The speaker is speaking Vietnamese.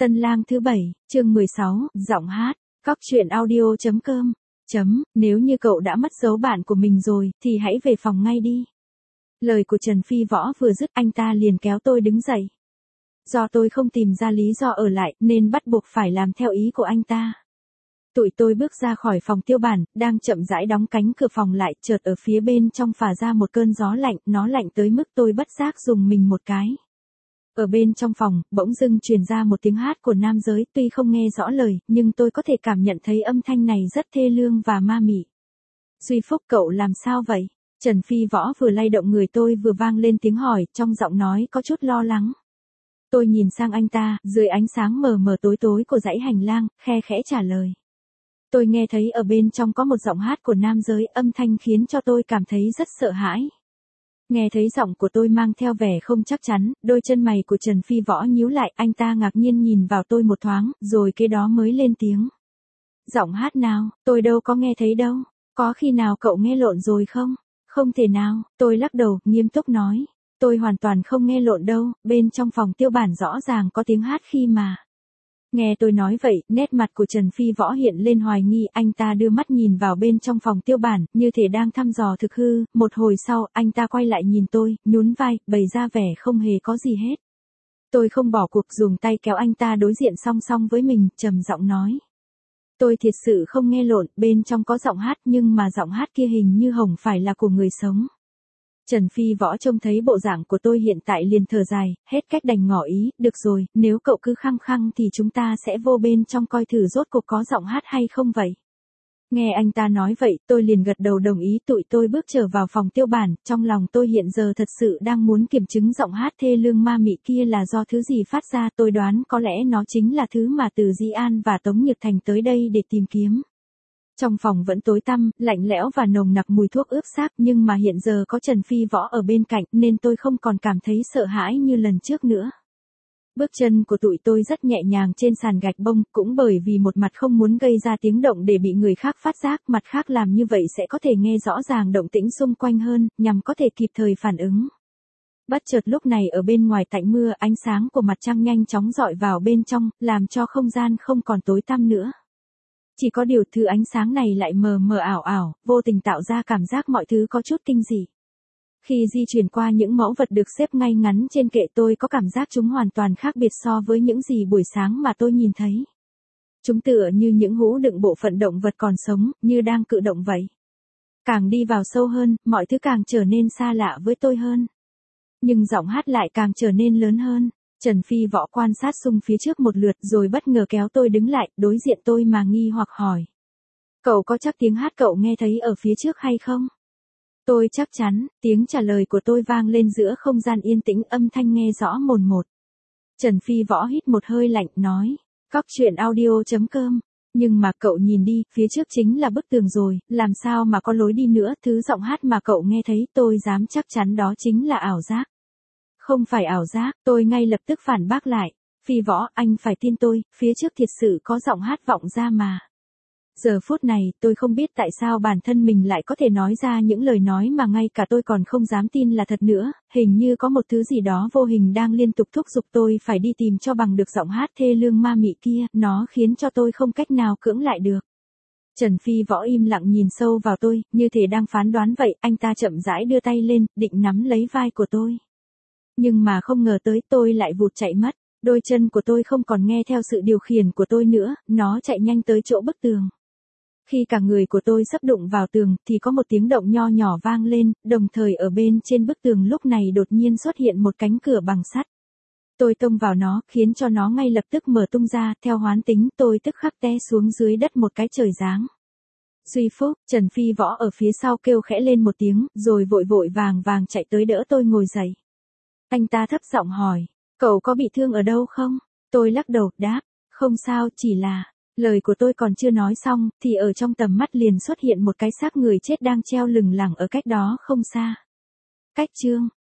Tân lang thứ 7, chương 16, giọng hát. Cóc truyện audio.com. Nếu như cậu đã mất dấu bạn của mình rồi, thì hãy về phòng ngay đi. Lời của Trần Phi Võ vừa dứt, anh ta liền kéo tôi đứng dậy. Do tôi không tìm ra lý do ở lại, nên bắt buộc phải làm theo ý của anh ta. Tụi tôi bước ra khỏi phòng tiêu bản, đang chậm rãi đóng cánh cửa phòng lại, chợt ở phía bên trong phả ra một cơn gió lạnh, nó lạnh tới mức tôi bất giác rùng mình một cái. Ở bên trong phòng, bỗng dưng truyền ra một tiếng hát của nam giới, tuy không nghe rõ lời, nhưng tôi có thể cảm nhận thấy âm thanh này rất thê lương và ma mị. Duy Phúc, cậu làm sao vậy? Trần Phi Võ vừa lay động người tôi vừa vang lên tiếng hỏi, trong giọng nói có chút lo lắng. Tôi nhìn sang anh ta, dưới ánh sáng mờ mờ tối tối của dãy hành lang, khe khẽ trả lời. Tôi nghe thấy ở bên trong có một giọng hát của nam giới, âm thanh khiến cho tôi cảm thấy rất sợ hãi. Nghe thấy giọng của tôi mang theo vẻ không chắc chắn, đôi chân mày của Trần Phi Võ nhíu lại, anh ta ngạc nhiên nhìn vào tôi một thoáng, rồi kế đó mới lên tiếng. Giọng hát nào, tôi đâu có nghe thấy đâu, có khi nào cậu nghe lộn rồi không? Không thể nào, tôi lắc đầu, nghiêm túc nói. Tôi hoàn toàn không nghe lộn đâu, bên trong phòng tiêu bản rõ ràng có tiếng hát khi mà. Nghe tôi nói vậy, nét mặt của Trần Phi Võ hiện lên hoài nghi, anh ta đưa mắt nhìn vào bên trong phòng tiêu bản, như thể đang thăm dò thực hư, một hồi sau, anh ta quay lại nhìn tôi, nhún vai, bày ra vẻ không hề có gì hết. Tôi không bỏ cuộc, dùng tay kéo anh ta đối diện song song với mình, trầm giọng nói. Tôi thiệt sự không nghe lộn, bên trong có giọng hát nhưng mà giọng hát kia hình như hổng phải là của người sống. Trần Phi Võ trông thấy bộ dạng của tôi hiện tại liền thở dài, hết cách đành ngỏ ý, được rồi, nếu cậu cứ khăng khăng thì chúng ta sẽ vô bên trong coi thử rốt cuộc có giọng hát hay không vậy. Nghe anh ta nói vậy, tôi liền gật đầu đồng ý, tụi tôi bước trở vào phòng tiêu bản, trong lòng tôi hiện giờ thật sự đang muốn kiểm chứng giọng hát thê lương ma mị kia là do thứ gì phát ra, tôi đoán có lẽ nó chính là thứ mà Từ Di An và Tống Nhược Thành tới đây để tìm kiếm. Trong phòng vẫn tối tăm, lạnh lẽo và nồng nặc mùi thuốc ướp xác, nhưng mà hiện giờ có Trần Phi Võ ở bên cạnh nên tôi không còn cảm thấy sợ hãi như lần trước nữa. Bước chân của tụi tôi rất nhẹ nhàng trên sàn gạch bông, cũng bởi vì một mặt không muốn gây ra tiếng động để bị người khác phát giác, mặt khác làm như vậy sẽ có thể nghe rõ ràng động tĩnh xung quanh hơn, nhằm có thể kịp thời phản ứng. Bất chợt lúc này ở bên ngoài tạnh mưa, ánh sáng của mặt trăng nhanh chóng rọi vào bên trong, làm cho không gian không còn tối tăm nữa. Chỉ có điều thứ ánh sáng này lại mờ mờ ảo ảo, vô tình tạo ra cảm giác mọi thứ có chút kinh dị. Khi di chuyển qua những mẫu vật được xếp ngay ngắn trên kệ, tôi có cảm giác chúng hoàn toàn khác biệt so với những gì buổi sáng mà tôi nhìn thấy. Chúng tựa như những hũ đựng bộ phận động vật còn sống, như đang cử động vậy. Càng đi vào sâu hơn, mọi thứ càng trở nên xa lạ với tôi hơn. Nhưng giọng hát lại càng trở nên lớn hơn. Trần Phi Võ quan sát xung phía trước một lượt rồi bất ngờ kéo tôi đứng lại, đối diện tôi mà nghi hoặc hỏi. Cậu có chắc tiếng hát cậu nghe thấy ở phía trước hay không? Tôi chắc chắn, tiếng trả lời của tôi vang lên giữa không gian yên tĩnh, âm thanh nghe rõ mồn một. Trần Phi Võ hít một hơi lạnh, nói. Cóc truyện audio.com. Nhưng mà cậu nhìn đi, phía trước chính là bức tường rồi, làm sao mà có lối đi nữa, thứ giọng hát mà cậu nghe thấy tôi dám chắc chắn đó chính là ảo giác. Không phải ảo giác, tôi ngay lập tức phản bác lại. Phi Võ, anh phải tin tôi, phía trước thiệt sự có giọng hát vọng ra mà. Giờ phút này, tôi không biết tại sao bản thân mình lại có thể nói ra những lời nói mà ngay cả tôi còn không dám tin là thật nữa, hình như có một thứ gì đó vô hình đang liên tục thúc giục tôi phải đi tìm cho bằng được giọng hát thê lương ma mị kia, nó khiến cho tôi không cách nào cưỡng lại được. Trần Phi Võ im lặng nhìn sâu vào tôi, như thể đang phán đoán vậy, anh ta chậm rãi đưa tay lên, định nắm lấy vai của tôi. Nhưng mà không ngờ tới tôi lại vụt chạy mất, đôi chân của tôi không còn nghe theo sự điều khiển của tôi nữa, nó chạy nhanh tới chỗ bức tường. Khi cả người của tôi sắp đụng vào tường, thì có một tiếng động nho nhỏ vang lên, đồng thời ở bên trên bức tường lúc này đột nhiên xuất hiện một cánh cửa bằng sắt. Tôi tông vào nó, khiến cho nó ngay lập tức mở tung ra, theo hoán tính tôi tức khắc té xuống dưới đất một cái trời giáng. Duy Phúc, Trần Phi Võ ở phía sau kêu khẽ lên một tiếng, rồi vội vội vàng vàng chạy tới đỡ tôi ngồi dậy. Anh ta thấp giọng hỏi, cậu có bị thương ở đâu không? Tôi lắc đầu, đáp, không sao, chỉ là. Lời của tôi còn chưa nói xong, thì ở trong tầm mắt liền xuất hiện một cái xác người chết đang treo lửng lẳng ở cách đó không xa. Cách chương,